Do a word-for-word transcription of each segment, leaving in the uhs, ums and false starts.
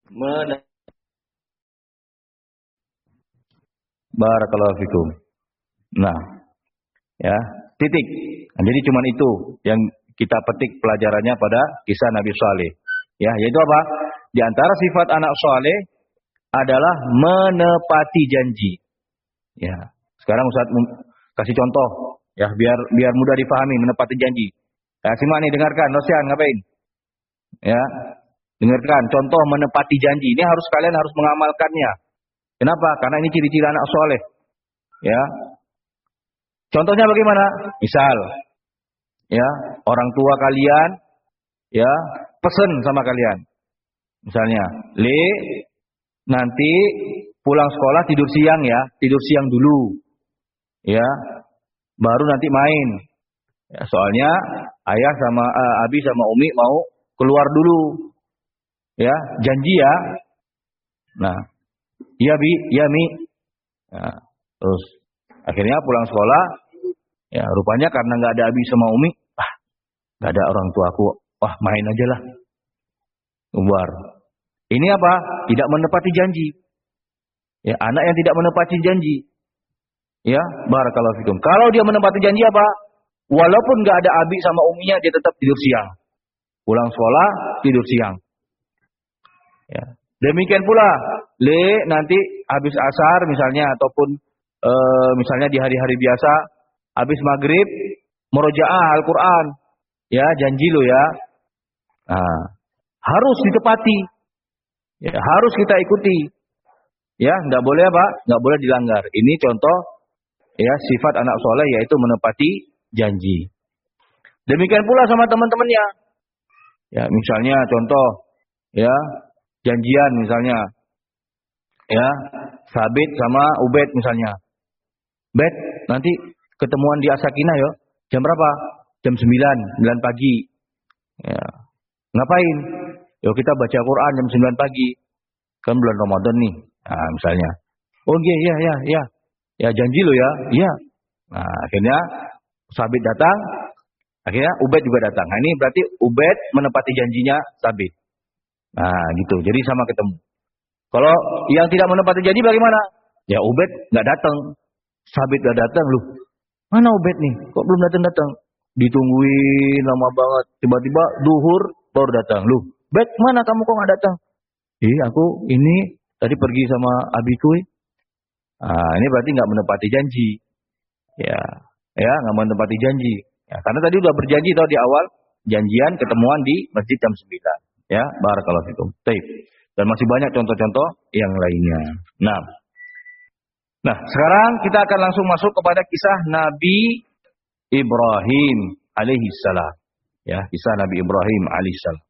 Men Barakallahu fikum. Nah, ya, titik. Nah, jadi cuma itu yang kita petik pelajarannya pada kisah Nabi Saleh. Ya, yaitu apa? Di antara sifat anak saleh adalah menepati janji. Ya. Sekarang Ustaz kasih contoh ya biar biar mudah dipahami menepati janji. Ya, simak nih, dengarkan. Rosian ngapain? Ya. Dengarkan contoh menepati janji. Ini harus kalian harus mengamalkannya. Kenapa? Karena ini ciri-ciri anak saleh. Ya. Contohnya bagaimana? Misal ya, orang tua kalian ya pesen sama kalian. Misalnya, "Le, nanti pulang sekolah tidur siang ya, tidur siang dulu." Ya. Baru nanti main. Ya, soalnya ayah sama uh, abi sama umi mau keluar dulu. Ya, janji ya. Nah, iya bi, iya mi. Nah, terus akhirnya pulang sekolah, ya rupanya karena nggak ada abi sama umi, ah nggak ada orang tuaku, wah main aja lah, keluar. Ini apa? Tidak menepati janji. Ya, anak yang tidak menepati janji. Ya, barakallahu fikum. Kalau dia menepati janji apa? Walaupun nggak ada abi sama uminya, dia tetap tidur siang. Pulang sekolah tidur siang. Ya. Demikian pula, le nanti habis asar misalnya ataupun e, misalnya di hari-hari biasa habis maghrib murojaah Al-Quran. Ya, janji lo ya. Nah, harus ditepati. Ya, harus kita ikuti. Ya, nggak boleh apa? Nggak boleh dilanggar. Ini contoh ya sifat anak soleh yaitu menepati janji. Demikian pula sama teman-temannya. Ya, misalnya contoh ya janjian misalnya ya Sabit sama Ubed misalnya. Bet, nanti ketemuan di Asakina yo. Jam berapa? Jam sembilan, sembilan pagi. Ya. Ngapain? Yo kita baca Quran jam sembilan pagi. Kan bulan Ramadan nih. Nah, misalnya. Oh iya iya iya iya. Ya janji lo ya. Iya. Nah, akhirnya Sabit datang, akhirnya Ubed juga datang. Nah, ini berarti Ubed menepati janjinya Sabit. Nah, gitu. Jadi sama ketemu. Kalau yang tidak menepati janji bagaimana? Ya Ubed nggak datang. Sabit nggak datang loh. Mana Ubed nih? Kok belum datang-datang? Ditungguin lama banget. Tiba-tiba duhur baru datang. Loh, Bet, mana kamu kok nggak datang? Ih, aku ini tadi pergi sama abiku. Nah, ini berarti nggak menepati janji. Ya, ya nggak menepati janji. Ya, karena tadi udah berjanji tau di awal janjian ketemuan di masjid jam sembilan. Ya, barakallahu fikum. Baik. Dan masih banyak contoh-contoh yang lainnya. Nah, nah sekarang kita akan langsung masuk kepada kisah Nabi Ibrahim alaihi salam. Ya, kisah Nabi Ibrahim alaihi salam.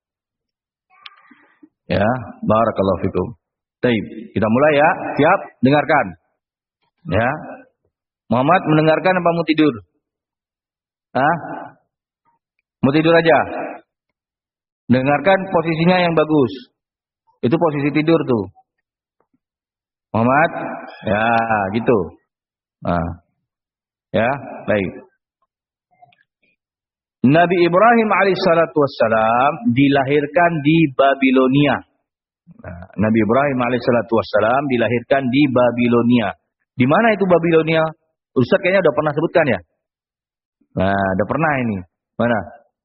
Ya, barakallahu fikum. Baik, kita mulai ya. Siap? Dengarkan. Ya. Muhammad mendengarkan apa mau tidur? Hah? Mau tidur aja? Dengarkan posisinya yang bagus. Itu posisi tidur tuh. Muhammad? Ya, gitu. Nah. Ya, baik. Nabi Ibrahim alaihissalatu wassalam dilahirkan di Babilonia. Nah, Nabi Ibrahim alaihissalatu wassalam dilahirkan di Babilonia. Di mana itu Babilonia? Ustaz kayaknya udah pernah sebutkan ya? Nah, udah pernah ini. Mana?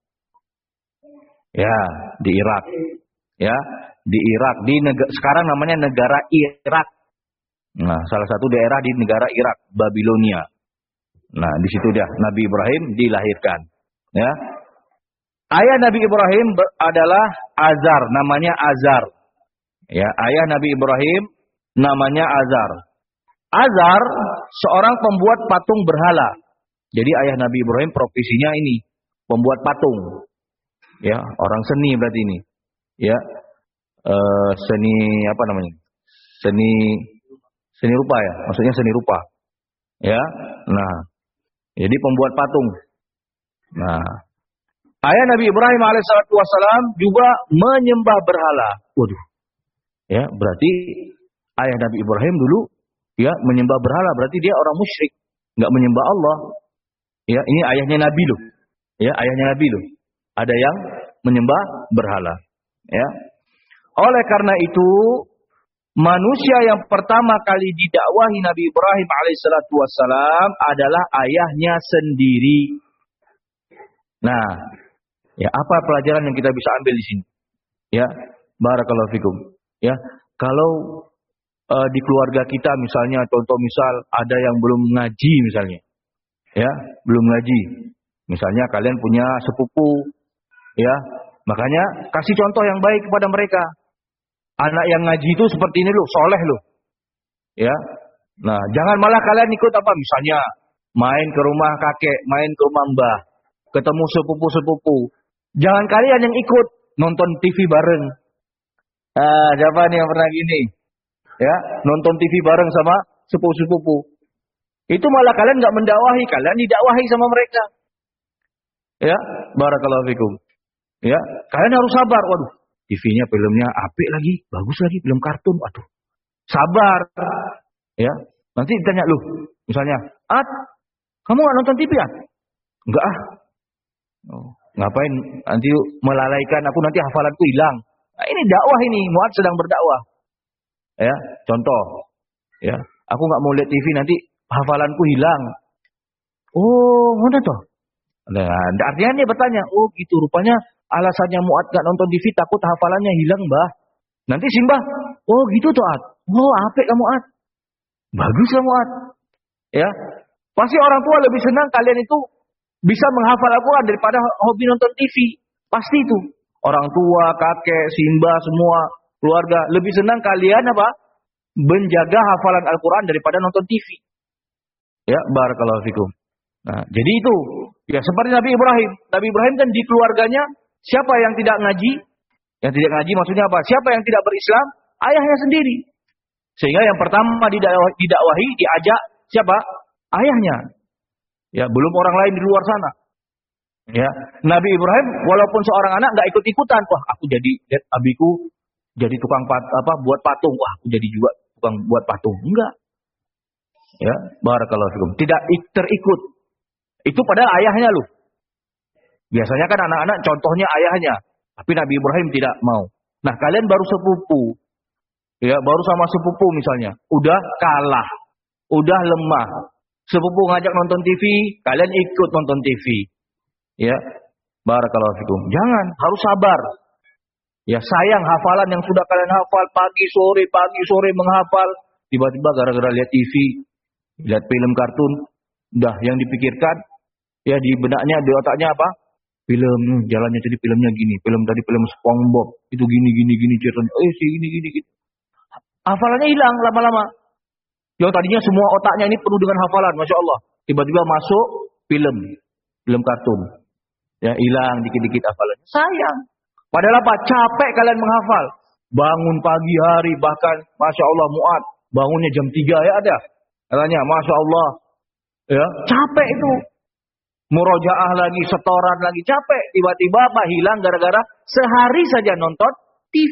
Ya, di Irak. Ya, di Irak. Di negara, sekarang namanya negara Irak. Nah, salah satu daerah di negara Irak, Babilonia. Nah, di situ dia Nabi Ibrahim dilahirkan. Ya. Ayah Nabi Ibrahim adalah Azar, namanya Azar. Ya, ayah Nabi Ibrahim namanya Azar. Azar seorang pembuat patung berhala. Jadi ayah Nabi Ibrahim profesinya ini, pembuat patung. Ya, orang seni berarti ini. Ya. E, seni apa namanya? Seni seni rupa ya, maksudnya seni rupa. Ya. Nah, jadi pembuat patung. Nah, ayah Nabi Ibrahim alaihissalatu wassalam juga menyembah berhala. Waduh. Ya, berarti ayah Nabi Ibrahim dulu ya menyembah berhala, berarti dia orang musyrik, enggak menyembah Allah. Ya, ini ayahnya Nabi loh. Ya, ayahnya Nabi loh. Ada yang menyembah berhala. Ya. Oleh karena itu, manusia yang pertama kali didakwahi Nabi Ibrahim alaihissalatu wassalam adalah ayahnya sendiri. Nah, ya apa pelajaran yang kita bisa ambil di sini? Ya, barakallahu fikum. Ya, kalau uh, di keluarga kita misalnya, contoh misal ada yang belum ngaji misalnya, ya, belum ngaji. Misalnya kalian punya sepupu, ya, makanya kasih contoh yang baik kepada mereka. Anak yang ngaji itu seperti ini loh, soleh loh. Ya. Nah, jangan malah kalian ikut apa misalnya main ke rumah kakek, main ke rumah mbah, ketemu sepupu-sepupu. Jangan kalian yang ikut nonton T V bareng. Ah, siapa nih yang pernah gini? Ya, nonton T V bareng sama sepupu-sepupu. Itu malah kalian nggak mendakwahi, kalian didakwahi sama mereka. Ya, barakallahu fikum. Ya, kalian harus sabar. Waduh, T V-nya filmnya apik lagi, bagus lagi, film kartun. Aduh, sabar. Ya, nanti ditanya lu, misalnya, At, kamu nggak nonton T V ya? Enggak ah. Oh, ngapain? Nanti melalaikan aku, nanti hafalanku hilang. Nah, ini dakwah ini, Muad sedang berdakwah. Ya, contoh. Ya, aku nggak mau lihat T V nanti hafalanku hilang. Oh, mana toh? Nah, artinya dia bertanya, oh gitu, rupanya alasannya Muad gak nonton T V takut hafalannya hilang, Mbah. Nanti Simbah, oh gitu toh, Ad. Oh, apik kamu, Ad. Bagus kamu, Ad. Ya. Pasti orang tua lebih senang kalian itu bisa menghafal Al-Quran daripada hobi nonton T V. Pasti itu. Orang tua, kakek, Simbah, semua keluarga lebih senang kalian apa? Menjaga hafalan Al-Quran daripada nonton T V. Ya, barakallahu fikum. Nah, jadi itu. Ya, seperti Nabi Ibrahim. Nabi Ibrahim kan di keluarganya siapa yang tidak ngaji? Yang tidak ngaji maksudnya apa? Siapa yang tidak berislam? Ayahnya sendiri. Sehingga yang pertama didakwahi, didakwahi diajak siapa? Ayahnya. Ya, belum orang lain di luar sana. Ya, Nabi Ibrahim walaupun seorang anak nggak ikut-ikutan. Wah, aku jadi lihat abiku jadi tukang pat, apa buat patung. Wah, aku jadi juga tukang buat patung. Enggak. Ya, barakallahu fikum. Tidak terikut. Itu pada ayahnya loh. Biasanya kan anak-anak contohnya ayahnya. Tapi Nabi Ibrahim tidak mau. Nah, kalian baru sepupu. Ya, baru sama sepupu misalnya. Udah kalah. Udah lemah. Sepupu ngajak nonton T V, kalian ikut nonton T V. Ya. Barakallahu fikum. Jangan, harus sabar. Ya, sayang hafalan yang sudah kalian hafal pagi sore, pagi sore menghafal. Tiba-tiba gara-gara lihat T V, lihat film kartun, udah yang dipikirkan, ya di benaknya, di otaknya apa? Film, jalannya jadi filmnya gini. Film tadi film SpongeBob. Itu gini, gini, gini. Ceritanya, eh sih gini, gini, gini. Hafalannya hilang lama-lama. Yang tadinya semua otaknya ini penuh dengan hafalan. Masya Allah. Tiba-tiba masuk film. Film kartun. Ya hilang dikit-dikit hafalannya. Sayang. Padahal apa? Capek kalian menghafal. Bangun pagi hari. Bahkan Masya Allah Muad. Bangunnya jam tiga ya ada. Katanya Masya Allah. Ya, capek itu. Murojaah lagi, setoran lagi, capek. Tiba-tiba apa? Hilang gara-gara sehari saja nonton T V.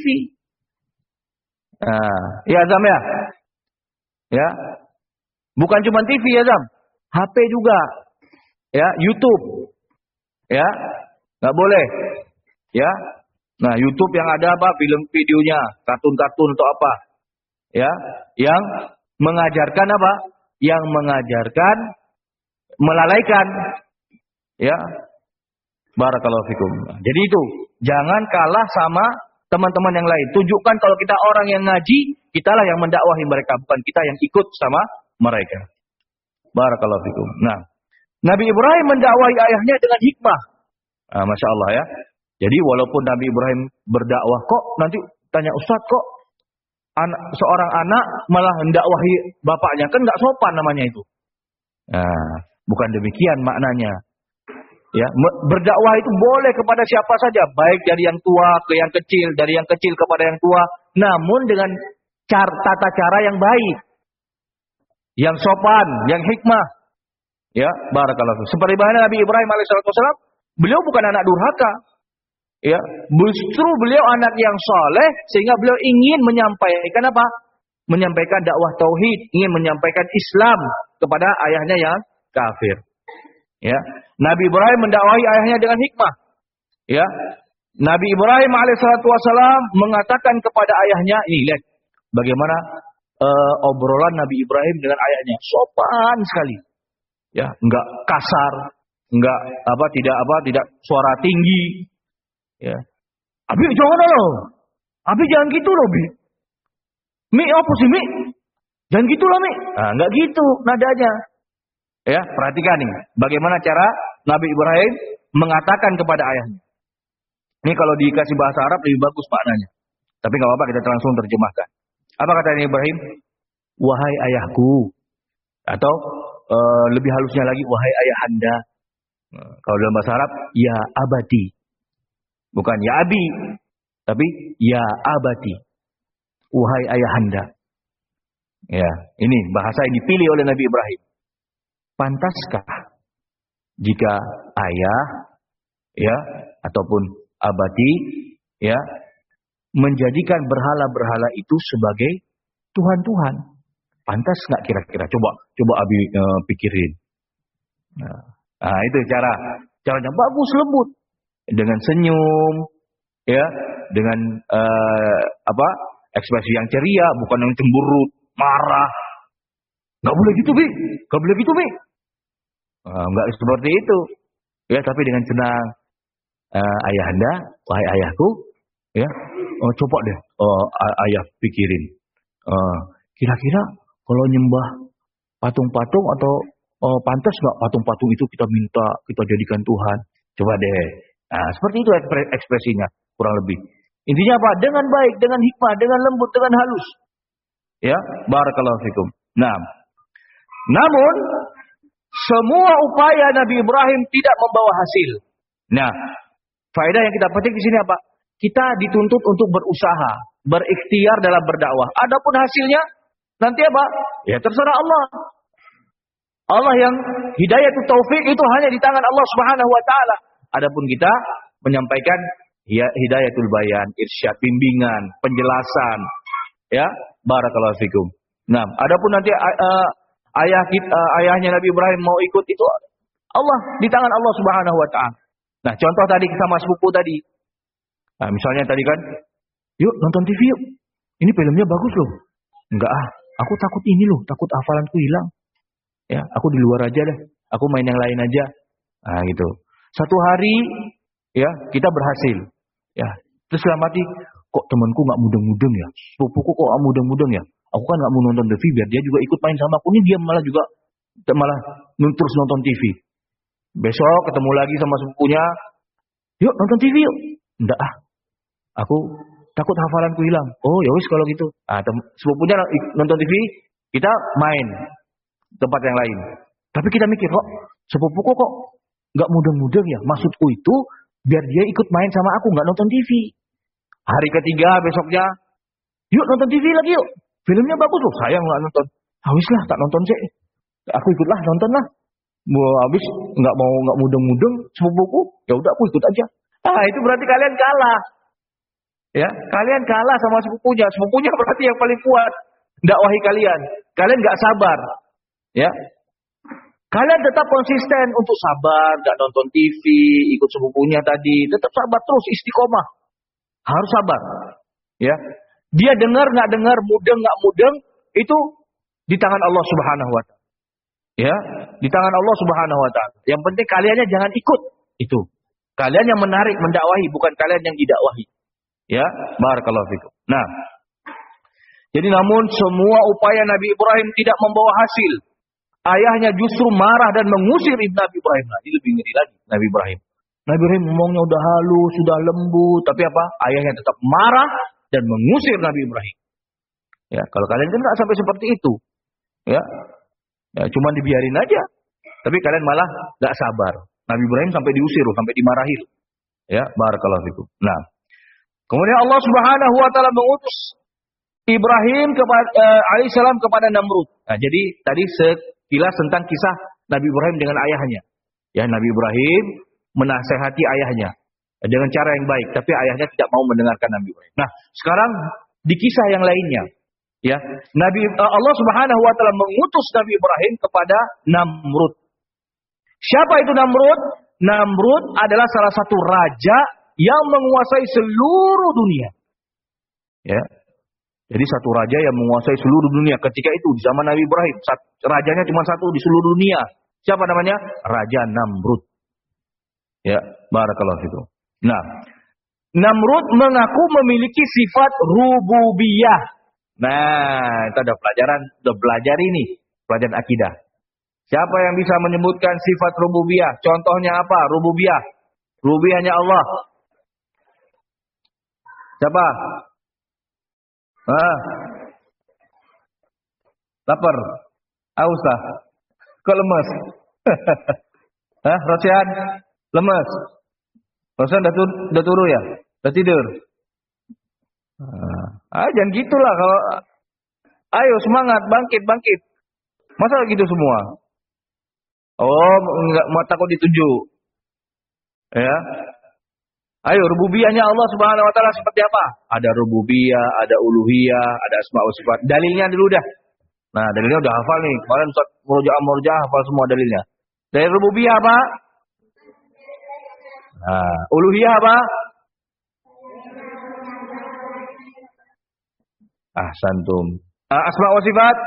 Nah, ya Zam ya? Ya. Bukan cuma T V ya Zam. H P juga. Ya, YouTube. Ya. Nggak boleh. Ya. Nah, YouTube yang ada apa? Film videonya, kartun-kartun atau apa? Ya, yang mengajarkan apa? Yang mengajarkan melalaikan. Ya, barakallahu fikum. Jadi itu, jangan kalah sama teman-teman yang lain. Tunjukkan kalau kita orang yang ngaji, kitalah yang mendakwahi mereka, bukan kita yang ikut sama mereka. Barakallahu fikum. Nah, Nabi Ibrahim mendakwahi ayahnya dengan hikmah. Nah, Masya Allah ya. Jadi walaupun Nabi Ibrahim berdakwah, kok nanti tanya Ustaz, kok anak, seorang anak malah mendakwahi bapaknya, kan nggak sopan namanya itu. Nah, bukan demikian maknanya. Ya, berdakwah itu boleh kepada siapa saja, baik dari yang tua ke yang kecil, dari yang kecil kepada yang tua, namun dengan cara, tata cara yang baik, yang sopan, yang hikmah. Ya, barakallahu. Seperti mana Nabi Ibrahim alaihissalam, beliau bukan anak durhaka. Ya, justru beliau anak yang soleh, sehingga beliau ingin menyampaikan apa? Menyampaikan dakwah tauhid, ingin menyampaikan Islam kepada ayahnya yang kafir. Ya, Nabi Ibrahim mendakwahi ayahnya dengan hikmah. Ya, Nabi Ibrahim alaihissalatu wassalam mengatakan kepada ayahnya, ini lihat bagaimana uh, obrolan Nabi Ibrahim dengan ayahnya, sopan sekali, ya, enggak kasar, enggak apa, tidak apa, tidak suara tinggi, ya. Abi jangan loh, Abi jangan gitu loh, Bi. Mi apa sih Mi? Jangan gitu loh Mi. Nah, enggak gitu nadanya. Ya, perhatikan nih, bagaimana cara Nabi Ibrahim mengatakan kepada ayahnya. Ini kalau dikasih bahasa Arab lebih bagus maknanya. Tapi nggak apa-apa, kita langsung terjemahkan. Apa kata Ibrahim? Wahai ayahku. Atau e, lebih halusnya lagi, wahai ayahanda. Nah, kalau dalam bahasa Arab, ya abati. Bukan ya abi, tapi ya abati. Wahai ayahanda. Ya, ini bahasa yang dipilih oleh Nabi Ibrahim. Pantaskah jika ayah, ya, ataupun abadi, ya, menjadikan berhala-berhala itu sebagai Tuhan-Tuhan? Pantas nggak kira-kira? Coba, coba Abi uh, pikirin. Nah, nah, itu cara, caranya bagus, lembut, dengan senyum, ya, dengan uh, apa? Ekspresi yang ceria, bukan yang cemberut, marah. Nggak boleh gitu, Bi. Nggak boleh gitu, Bi. Nah, nggak seperti itu, ya, tapi dengan tenang. Uh, ayahanda, wahai ayahku, ya, oh, coba deh, oh, ayah pikirin, uh, kira-kira kalau nyembah patung-patung atau oh, pantas nggak patung-patung itu kita minta kita jadikan Tuhan? Coba deh. Nah, seperti itu ekspresinya kurang lebih. Intinya apa? Dengan baik, dengan hikmah, dengan lembut, dengan halus. Ya, barakallahu fikum. Nah, namun semua upaya Nabi Ibrahim tidak membawa hasil. Nah, faedah yang kita petik di sini apa? Kita dituntut untuk berusaha, berikhtiar dalam berdakwah. Adapun hasilnya nanti apa? Ya terserah Allah. Allah yang hidayah itu taufik itu hanya di tangan Allah Subhanahu wa taala. Adapun kita menyampaikan hidayatul bayan, irsyad, bimbingan, penjelasan. Ya, barakallahu fikum. Nah, adapun nanti uh, ayah kita, uh, ayahnya Nabi Ibrahim mau ikut itu Allah, di tangan Allah Subhanahu wa taala. Nah, contoh tadi sama sepupu tadi. Nah, misalnya tadi kan, yuk nonton T V yuk. Ini filmnya bagus loh. Enggak ah, aku takut ini loh, takut hafalanku hilang. Ya, aku di luar aja deh. Aku main yang lain aja. Nah, gitu. Satu hari, ya, kita berhasil. Ya, terus dalam hati, kok temanku nggak mudeng-mudeng ya? Sepupuku kok nggak mudeng-mudeng ya? Aku kan nggak mau nonton T V biar dia juga ikut main sama aku. Ini dia malah juga malah terus nonton T V. Besok ketemu lagi sama sepupunya, yuk nonton T V yuk. Enggak ah, aku takut hafalanku hilang. Oh ya wis kalau gitu. Ah, sepupunya nonton T V, kita main tempat yang lain. Tapi kita mikir kok sepupuku kok nggak mudeng-mudeng ya? Maksudku itu biar dia ikut main sama aku, nggak nonton T V. Hari ketiga besoknya, yuk nonton T V lagi yuk. Filmnya bagus loh, sayang nggak nonton. Habis lah tak nonton sih. Aku ikutlah nonton lah. Mau habis nggak mau nggak mudeng-mudeng sepupuku, ya udah aku ikut aja. Ah itu berarti kalian kalah, ya kalian kalah sama sepupunya. Sepupunya berarti yang paling kuat dakwahi kalian. Kalian nggak sabar, ya. Kalian tetap konsisten untuk sabar, nggak nonton T V, ikut sepupunya tadi, tetap sabar terus, istiqomah, harus sabar, ya. Dia dengar nggak dengar, mudeng nggak mudeng, itu di tangan Allah Subhanahu Wa Taala. Ya, di tangan Allah Subhanahu wa taala. Yang penting kaliannya jangan ikut itu. Kalian yang menarik mendakwahi, bukan kalian yang didakwahi. Ya, barakallahu fikum. Nah, jadi namun semua upaya Nabi Ibrahim tidak membawa hasil. Ayahnya justru marah dan mengusir Ibn Nabi Ibrahim. Nah, ini lebih ngeri lagi Nabi Ibrahim. Nabi Ibrahim ngomongnya udah halus, sudah lembut, tapi apa? Ayahnya tetap marah dan mengusir Nabi Ibrahim. Ya, kalau kalian kan nggak sampai seperti itu. Ya. Ya, cuma dibiarin aja. Tapi kalian malah gak sabar. Nabi Ibrahim sampai diusir, sampai dimarahi. Ya, barakallahu fikum. Nah, kemudian Allah Subhanahu wa taala mengutus Ibrahim kepada uh, alaihissalam kepada Namrud. Nah, jadi tadi sekilas tentang kisah Nabi Ibrahim dengan ayahnya. Ya, Nabi Ibrahim menasehati ayahnya dengan cara yang baik, tapi ayahnya tidak mau mendengarkan Nabi Ibrahim. Nah, sekarang di kisah yang lainnya. Ya, Nabi Allah Subhanahu wa taala mengutus Nabi Ibrahim kepada Namrud. Siapa itu Namrud? Namrud adalah salah satu raja yang menguasai seluruh dunia. Ya. Jadi satu raja yang menguasai seluruh dunia ketika itu di zaman Nabi Ibrahim. Rajanya cuma satu di seluruh dunia. Siapa namanya? Raja Namrud. Ya, barakallahu fikum. Nah, Namrud mengaku memiliki sifat rububiyah. Nah, kita ada pelajaran, udah belajar ini, pelajaran akidah. Siapa yang bisa menyebutkan sifat rububiyah? Contohnya apa? Rububiyah. Rububiyahnya Allah. Siapa? Ah. Lapar. Aus lah. Kok lemes? Hah, Rosian? Lemes. Rosian udah, tur udah turu ya? Udah tidur? Ah, jangan gitulah kalau. Ayo semangat, bangkit, bangkit. Masa gitu semua? Oh, enggak mau takut ditunjuk. Ya. Ayo, rububiyahnya Allah Subhanahu wa taala seperti apa? Ada rububiyah, ada uluhiyah, ada asma wa sifat. Dalilnya dulu dah. Nah, dalilnya udah hafal nih. Kemarin Ustaz Murjaah Murjaah hafal semua dalilnya. Dari rububiyah apa? Nah, uluhiyah apa? Ahsantum. Ah, asma wa sifat?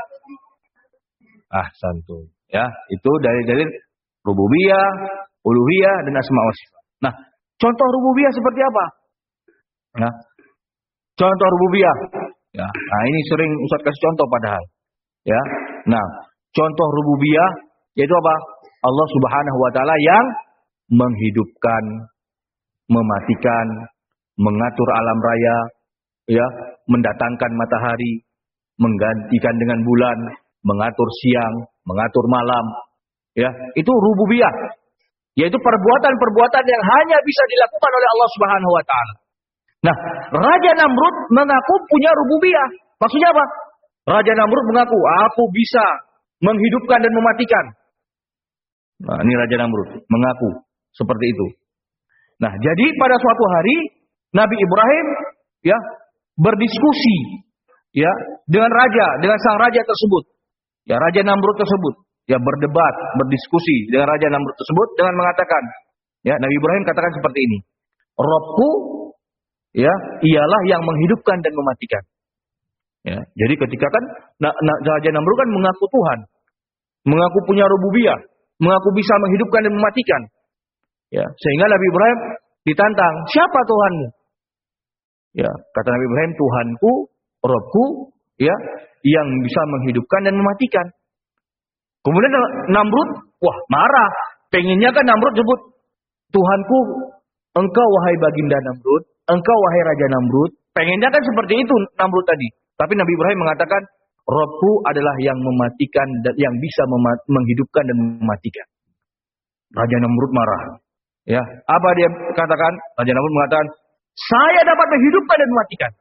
Ahsantum. Ya, itu dalil-dalil rububiyah, uluhiyah dan asma wa sifat. Nah, contoh rububiyah seperti apa? Nah, contoh rububiyah. Ya, nah ini sering Ustaz kasih contoh padahal. Ya, nah contoh rububiyah yaitu apa? Allah Subhanahu Wa Taala yang menghidupkan, mematikan, mengatur alam raya, ya, mendatangkan matahari, menggantikan dengan bulan, mengatur siang, mengatur malam. Ya, itu rububiyah. Yaitu perbuatan-perbuatan yang hanya bisa dilakukan oleh Allah Subhanahu Wa Taala. Nah, Raja Namrud mengaku punya rububiyah. Maksudnya apa? Raja Namrud mengaku, aku bisa menghidupkan dan mematikan. Nah, ini Raja Namrud mengaku seperti itu. Nah, jadi pada suatu hari Nabi Ibrahim ya berdiskusi ya dengan raja, dengan sang raja tersebut. Ya, Raja Namrud tersebut ya berdebat, berdiskusi dengan Raja Namrud tersebut dengan mengatakan, ya Nabi Ibrahim katakan seperti ini. Robku ya ialah yang menghidupkan dan mematikan. Ya, jadi ketika kan na, na, Raja Namrud kan mengaku Tuhan, mengaku punya rububiyah, mengaku bisa menghidupkan dan mematikan. Ya, sehingga Nabi Ibrahim ditantang, siapa Tuhanmu? Ya, kata Nabi Ibrahim, Tuhanku, Robku, ya, yang bisa menghidupkan dan mematikan. Kemudian Namrud, wah marah, pengennya kan Namrud sebut, Tuhanku, engkau wahai baginda Namrud, engkau wahai Raja Namrud, pengennya kan seperti itu Namrud tadi. Tapi Nabi Ibrahim mengatakan, Robku adalah yang mematikan dan yang bisa menghidupkan dan mematikan. Raja Namrud marah. Ya, apa dia katakan? Raja Namrud mengatakan, saya dapat menghidupkan dan mematikan.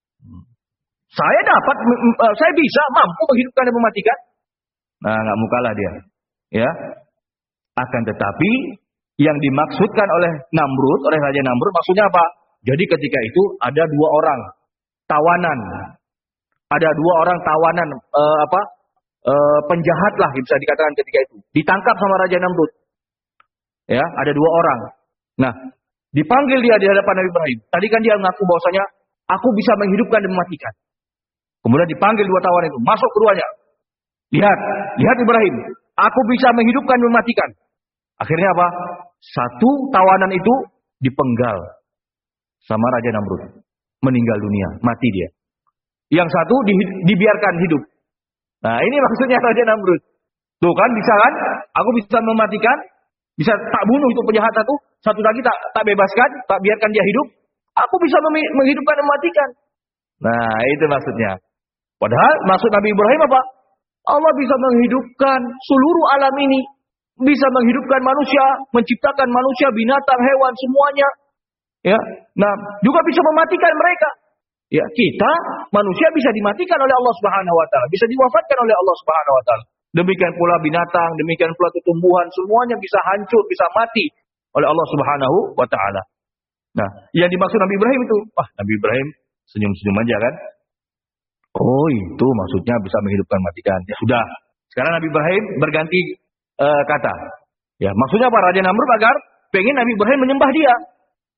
Saya dapat, saya bisa mampu menghidupkan dan mematikan. Nah, nggak mau kalah dia. Ya, akan tetapi yang dimaksudkan oleh Namrud, oleh Raja Namrud, maksudnya apa? Jadi ketika itu ada dua orang tawanan. Ada dua orang tawanan uh, apa uh, penjahat lah bisa dikatakan ketika itu ditangkap sama Raja Namrud. Ya, ada dua orang. Nah, dipanggil dia di hadapan Nabi Ibrahim. Tadi kan dia mengaku bahwasanya aku bisa menghidupkan dan mematikan. Kemudian dipanggil dua tawanan itu, masuk keduanya. Lihat, lihat Ibrahim, aku bisa menghidupkan dan mematikan. Akhirnya apa? Satu tawanan itu dipenggal sama Raja Namrud, meninggal dunia, mati dia. Yang satu di, dibiarkan hidup. Nah, ini maksudnya Raja Namrud. Tuh kan, bisa kan? Aku bisa mematikan, bisa tak bunuh itu penjahat satu, satu lagi tak tak bebaskan, tak biarkan dia hidup. Aku bisa menghidupkan dan mematikan. Nah, itu maksudnya. Padahal maksud Nabi Ibrahim apa? Allah bisa menghidupkan seluruh alam ini, bisa menghidupkan manusia, menciptakan manusia, binatang, hewan, semuanya. Ya, nah juga bisa mematikan mereka. Ya, kita manusia bisa dimatikan oleh Allah Subhanahu wa taala, bisa diwafatkan oleh Allah Subhanahu wa taala. Demikian pula binatang, demikian pula tumbuhan, semuanya bisa hancur, bisa mati oleh Allah Subhanahu wa taala. Nah, yang dimaksud Nabi Ibrahim itu, ah Nabi Ibrahim senyum-senyum aja kan. Oh, itu maksudnya bisa menghidupkan matikan. Ya sudah. Sekarang Nabi Ibrahim berganti uh, kata. Ya, maksudnya apa? Raja Namrud agar pengen Nabi Ibrahim menyembah dia.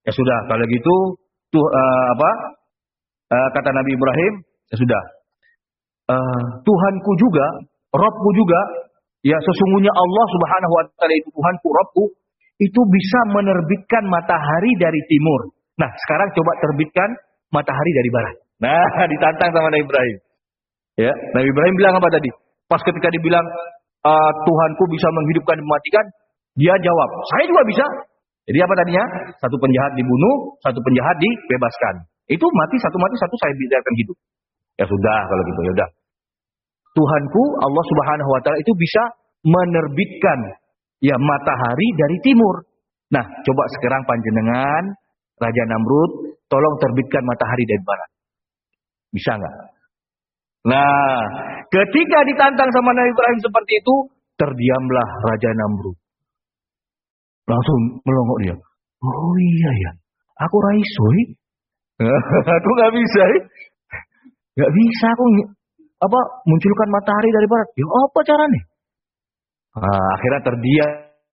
Ya sudah, kalau gitu tuh uh, apa? Uh, kata Nabi Ibrahim, ya sudah. Uh, Tuhanku juga, Rabbku juga, ya sesungguhnya Allah Subhanahu wa taala itu Tuhanku, Rabbku, itu bisa menerbitkan matahari dari timur. Nah, sekarang coba terbitkan matahari dari barat. Nah, ditantang sama Nabi Ibrahim. Ya, Nabi Ibrahim bilang apa tadi? Pas ketika dibilang uh, Tuhanku bisa menghidupkan dan mematikan, dia jawab, saya juga bisa. Jadi apa tadinya? Satu penjahat dibunuh, satu penjahat dibebaskan. Itu mati, satu mati, satu saya biarkan hidup. Ya sudah kalau gitu, ya udah. Tuhanku Allah Subhanahu wa taala itu bisa menerbitkan ya matahari dari timur. Nah, coba sekarang panjenengan Raja Namrud tolong terbitkan matahari dari barat. Bisa enggak? Nah, ketika ditantang sama Nabi Ibrahim seperti itu, terdiamlah Raja Namrud. Langsung melongok dia. Oh iya ya, aku raisoi. Aku nggak bisa, nggak bisa aku apa munculkan matahari dari barat. Ya apa caranya? Nah, akhirnya terdiam.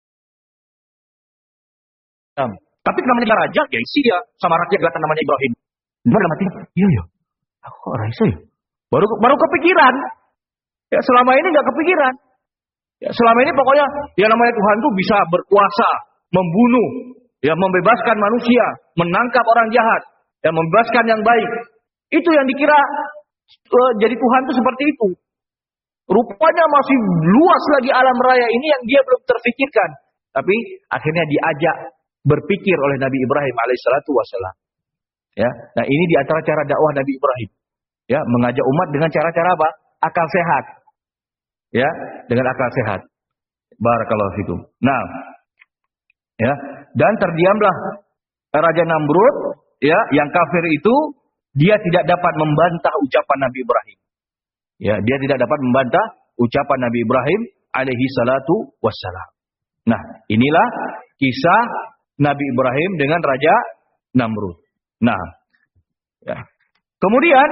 Tapi namanya raja, ya isi dia sama rakyat kelihatan namanya Ibrahim. Gimana mati? Iya ya, aku kok raisoi. Baru baru kepikiran. Ya selama ini nggak kepikiran. Ya, selama ini pokoknya yang namanya Tuhan itu bisa berkuasa, membunuh, ya membebaskan manusia, menangkap orang jahat, ya membebaskan yang baik. Itu yang dikira uh, jadi Tuhan itu seperti itu. Rupanya masih luas lagi alam raya ini yang dia belum terfikirkan. Tapi akhirnya diajak berpikir oleh Nabi Ibrahim alaihissalatu wassalam. Ya, nah ini di antara cara dakwah Nabi Ibrahim. Ya, mengajak umat dengan cara-cara apa? Akal sehat. Ya, dengan akal sehat. Barakallahu fikum. Nah, ya, dan terdiamlah Raja Namrud, ya, yang kafir itu dia tidak dapat membantah ucapan Nabi Ibrahim. Ya, dia tidak dapat membantah ucapan Nabi Ibrahim alaihi salatu wassalam. Nah, inilah kisah Nabi Ibrahim dengan Raja Namrud. Nah, ya. Kemudian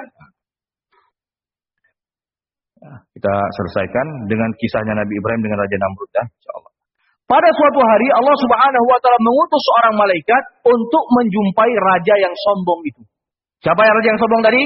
kita selesaikan dengan kisahnya Nabi Ibrahim dengan Raja Namrud, ya, insyaallah. Pada suatu hari Allah Subhanahu wa taala mengutus seorang malaikat untuk menjumpai raja yang sombong itu. Siapa yang raja yang sombong tadi?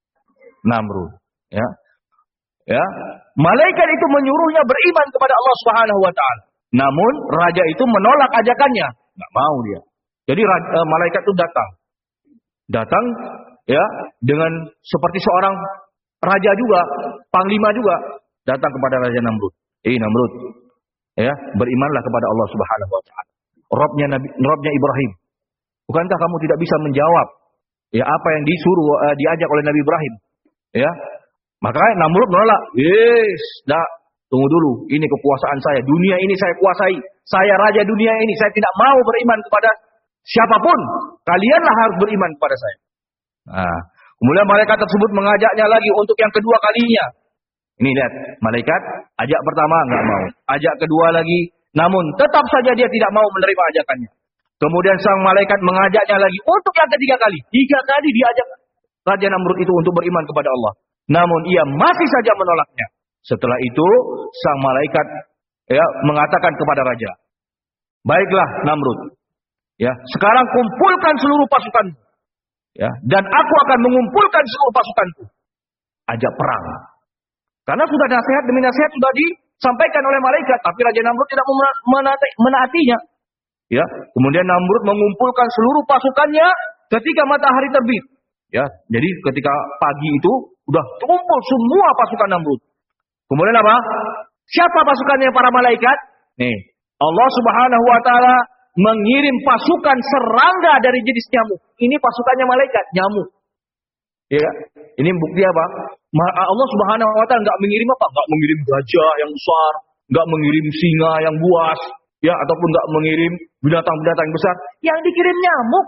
Namrud, ya. Ya, malaikat itu menyuruhnya beriman kepada Allah Subhanahu wa taala. Namun raja itu menolak ajakannya, enggak mau dia. Jadi raja, malaikat itu datang. Datang ya dengan seperti seorang raja juga, panglima juga, datang kepada Raja Namrud. Eh Namrud, ya, berimanlah kepada Allah Subhanahu wa taala. Rabbnya Nabi, Rabbnya Ibrahim. Bukankah kamu tidak bisa menjawab ya apa yang disuruh uh, diajak oleh Nabi Ibrahim? Ya. Maka Namrud menolak. Yes, dah, tunggu dulu. Ini kekuasaan saya. Dunia ini saya kuasai. Saya raja dunia ini. Saya tidak mau beriman kepada siapapun. Kalianlah harus beriman kepada saya. Nah, kemudian malaikat tersebut mengajaknya lagi untuk yang kedua kalinya. Ini lihat, malaikat ajak pertama enggak mau, ajak kedua lagi, namun tetap saja dia tidak mau menerima ajakannya. Kemudian sang malaikat mengajaknya lagi untuk yang ketiga kali. Tiga kali diajak Raja Namrud itu untuk beriman kepada Allah. Namun ia masih saja menolaknya. Setelah itu sang malaikat ya mengatakan kepada raja, "Baiklah Namrud, ya, sekarang kumpulkan seluruh pasukanmu. Ya, dan aku akan mengumpulkan seluruh pasukanku. Ajak perang." Karena sudah nasihat demi nasihat sudah disampaikan oleh malaikat, tapi Raja Namrud tidak menaatinya. Ya, kemudian Namrud mengumpulkan seluruh pasukannya ketika matahari terbit. Ya, jadi ketika pagi itu sudah kumpul semua pasukan Namrud. Kemudian apa? Siapa pasukannya para malaikat? Nih, Allah Subhanahu wa taala mengirim pasukan serangga dari jenis nyamuk. Ini pasukannya malaikat, nyamuk. Ya, ini bukti apa? Allah Subhanahu wa taala enggak mengirim apa? Enggak mengirim gajah yang besar, enggak mengirim singa yang buas, ya, ataupun enggak mengirim binatang-binatang yang besar. Yang dikirim nyamuk.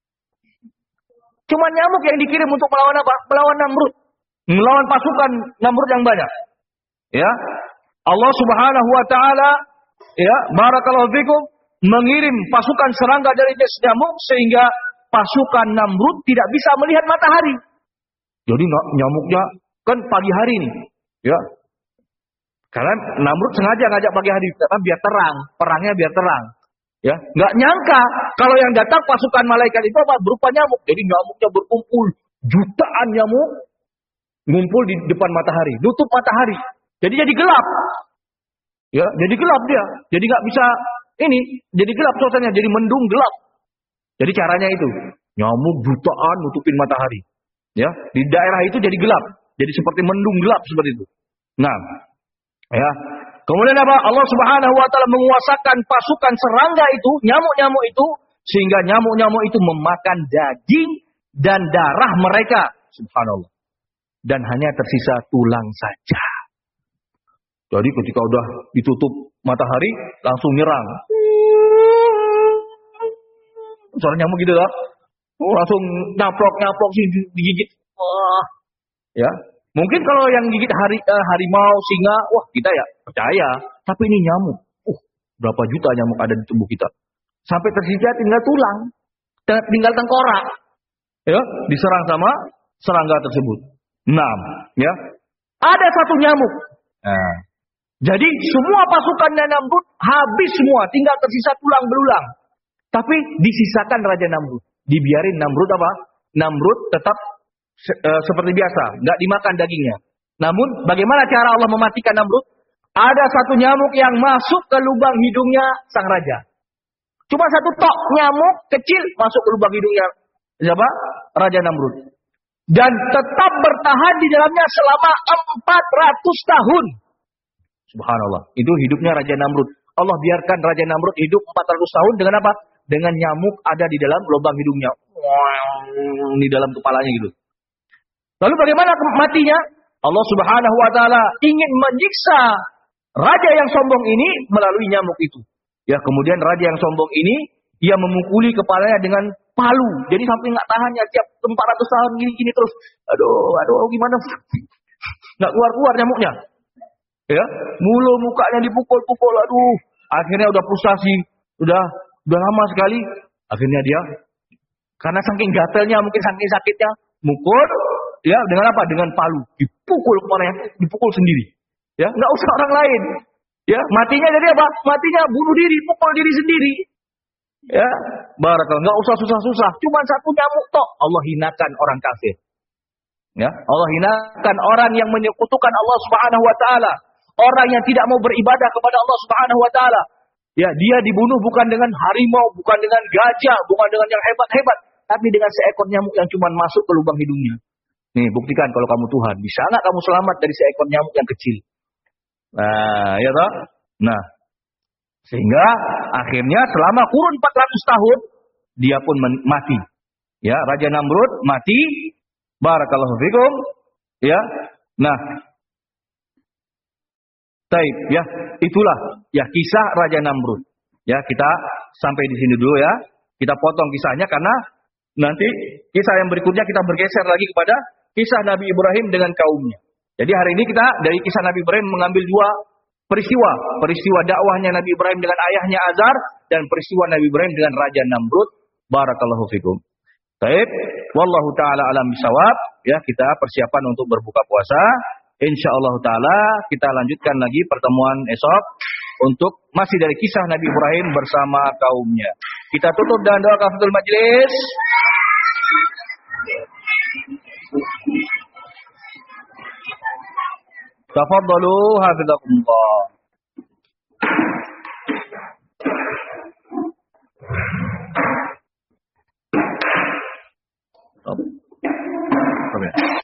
Cuma nyamuk yang dikirim untuk melawan apa? Melawan Namrud. Melawan pasukan Namrud yang banyak. Ya. Allah Subhanahu wa taala ya, barakallahu fikum, mengirim pasukan serangga dari jenis nyamuk sehingga pasukan Namrud tidak bisa melihat matahari. Jadi nyamuknya kan pagi hari nih, ya. Karena Namrud sengaja ngajak pagi hari karena biar terang, perangnya biar terang. Ya, nggak nyangka kalau yang datang pasukan malaikat itu apa? Berupa nyamuk. Jadi nyamuknya berkumpul, jutaan nyamuk ngumpul di depan matahari, nutup matahari. Jadi jadi gelap. Ya, jadi gelap dia. Jadi nggak bisa ini, jadi gelap suasananya, jadi mendung gelap. Jadi caranya itu, nyamuk jutaan nutupin matahari. Ya, di daerah itu jadi gelap. Jadi seperti mendung gelap seperti itu. Nah, ya. Kemudian apa? Allah Subhanahu wa taala menguasakan pasukan serangga itu, nyamuk-nyamuk itu, sehingga nyamuk-nyamuk itu memakan daging dan darah mereka. Subhanallah. Dan hanya tersisa tulang saja. Jadi ketika udah ditutup matahari, langsung nyerang. Suara nyamuk gitu lah. Oh, langsung nyaplok-nyaplok sih digigit. Wah. Ya. Mungkin kalau yang gigit hari, uh, harimau, singa, wah kita ya percaya. Tapi ini nyamuk. Uh, berapa juta nyamuk ada di tubuh kita. Sampai tersisa tinggal tulang. Tinggal tengkorak. Ya, diserang sama serangga tersebut. Enam. Ya. Ada satu nyamuk. Nah. Jadi semua pasukannya Namrud habis semua. Tinggal tersisa tulang belulang. Tapi disisakan Raja Namrud. Dibiarin Namrud apa? Namrud tetap Se, uh, seperti biasa, nggak dimakan dagingnya. Namun, bagaimana cara Allah mematikan Namrud? Ada satu nyamuk yang masuk ke lubang hidungnya sang raja. Cuma satu tok nyamuk kecil masuk ke lubang hidungnya siapa? Raja Namrud. Dan tetap bertahan di dalamnya selama empat ratus tahun. Subhanallah. Itu hidupnya Raja Namrud. Allah biarkan Raja Namrud hidup empat ratus tahun dengan apa? Dengan nyamuk ada di dalam lubang hidungnya. Di dalam kepalanya gitu. Lalu bagaimana matinya? Allah Subhanahu wa taala ingin menyiksa raja yang sombong ini melalui nyamuk itu. Ya, kemudian raja yang sombong ini ia memukuli kepalanya dengan palu. Jadi sampai enggak tahannya tiap empat ratus tahun gini-gini terus. Aduh, aduh gimana? Enggak keluar-keluar nyamuknya. Ya, mulu mukanya dipukul-pukul. Aduh, akhirnya udah frustasi, udah udah lama sekali. Akhirnya dia karena saking gatelnya, mungkin saking sakitnya, mukul. Ya, dengan apa? Dengan palu. Dipukul kepalanya, dipukul sendiri. Ya, enggak usah orang lain. Ya, matinya jadi apa? Matinya bunuh diri, pukul diri sendiri. Ya, barakallah, enggak usah susah-susah. Cuma satu nyamuk tok. Allah hinakan orang kafir. Ya, Allah hinakan orang yang menyekutukan Allah Subhanahu wa taala. Orang yang tidak mau beribadah kepada Allah Subhanahu wa taala. Ya, dia dibunuh bukan dengan harimau, bukan dengan gajah, bukan dengan yang hebat-hebat, tapi dengan seekor nyamuk yang cuma masuk ke lubang hidungnya. Nih, buktikan kalau kamu Tuhan. Bisa nggak kamu selamat dari seekor nyamuk yang kecil? Nah, ya toh? Nah, sehingga akhirnya selama kurun empat ratus tahun, dia pun mati. Ya, Raja Namrud mati. Barakallahu fikum. Ya, nah. Taib, ya. Itulah ya kisah Raja Namrud. Ya, kita sampai di sini dulu ya. Kita potong kisahnya karena nanti kisah yang berikutnya kita bergeser lagi kepada kisah Nabi Ibrahim dengan kaumnya. Jadi hari ini kita dari kisah Nabi Ibrahim mengambil dua peristiwa. Peristiwa dakwahnya Nabi Ibrahim dengan ayahnya Azar. Dan peristiwa Nabi Ibrahim dengan Raja Namrud. Barakallahu fikum. Taib. Wallahu ta'ala alam bisawab. Ya, kita persiapan untuk berbuka puasa. InsyaAllah ta'ala kita lanjutkan lagi pertemuan esok. Untuk masih dari kisah Nabi Ibrahim bersama kaumnya. Kita tutup dengan doa kafaratul majlis. Tafadhalu hafizakumullah. Stop. Stop ya.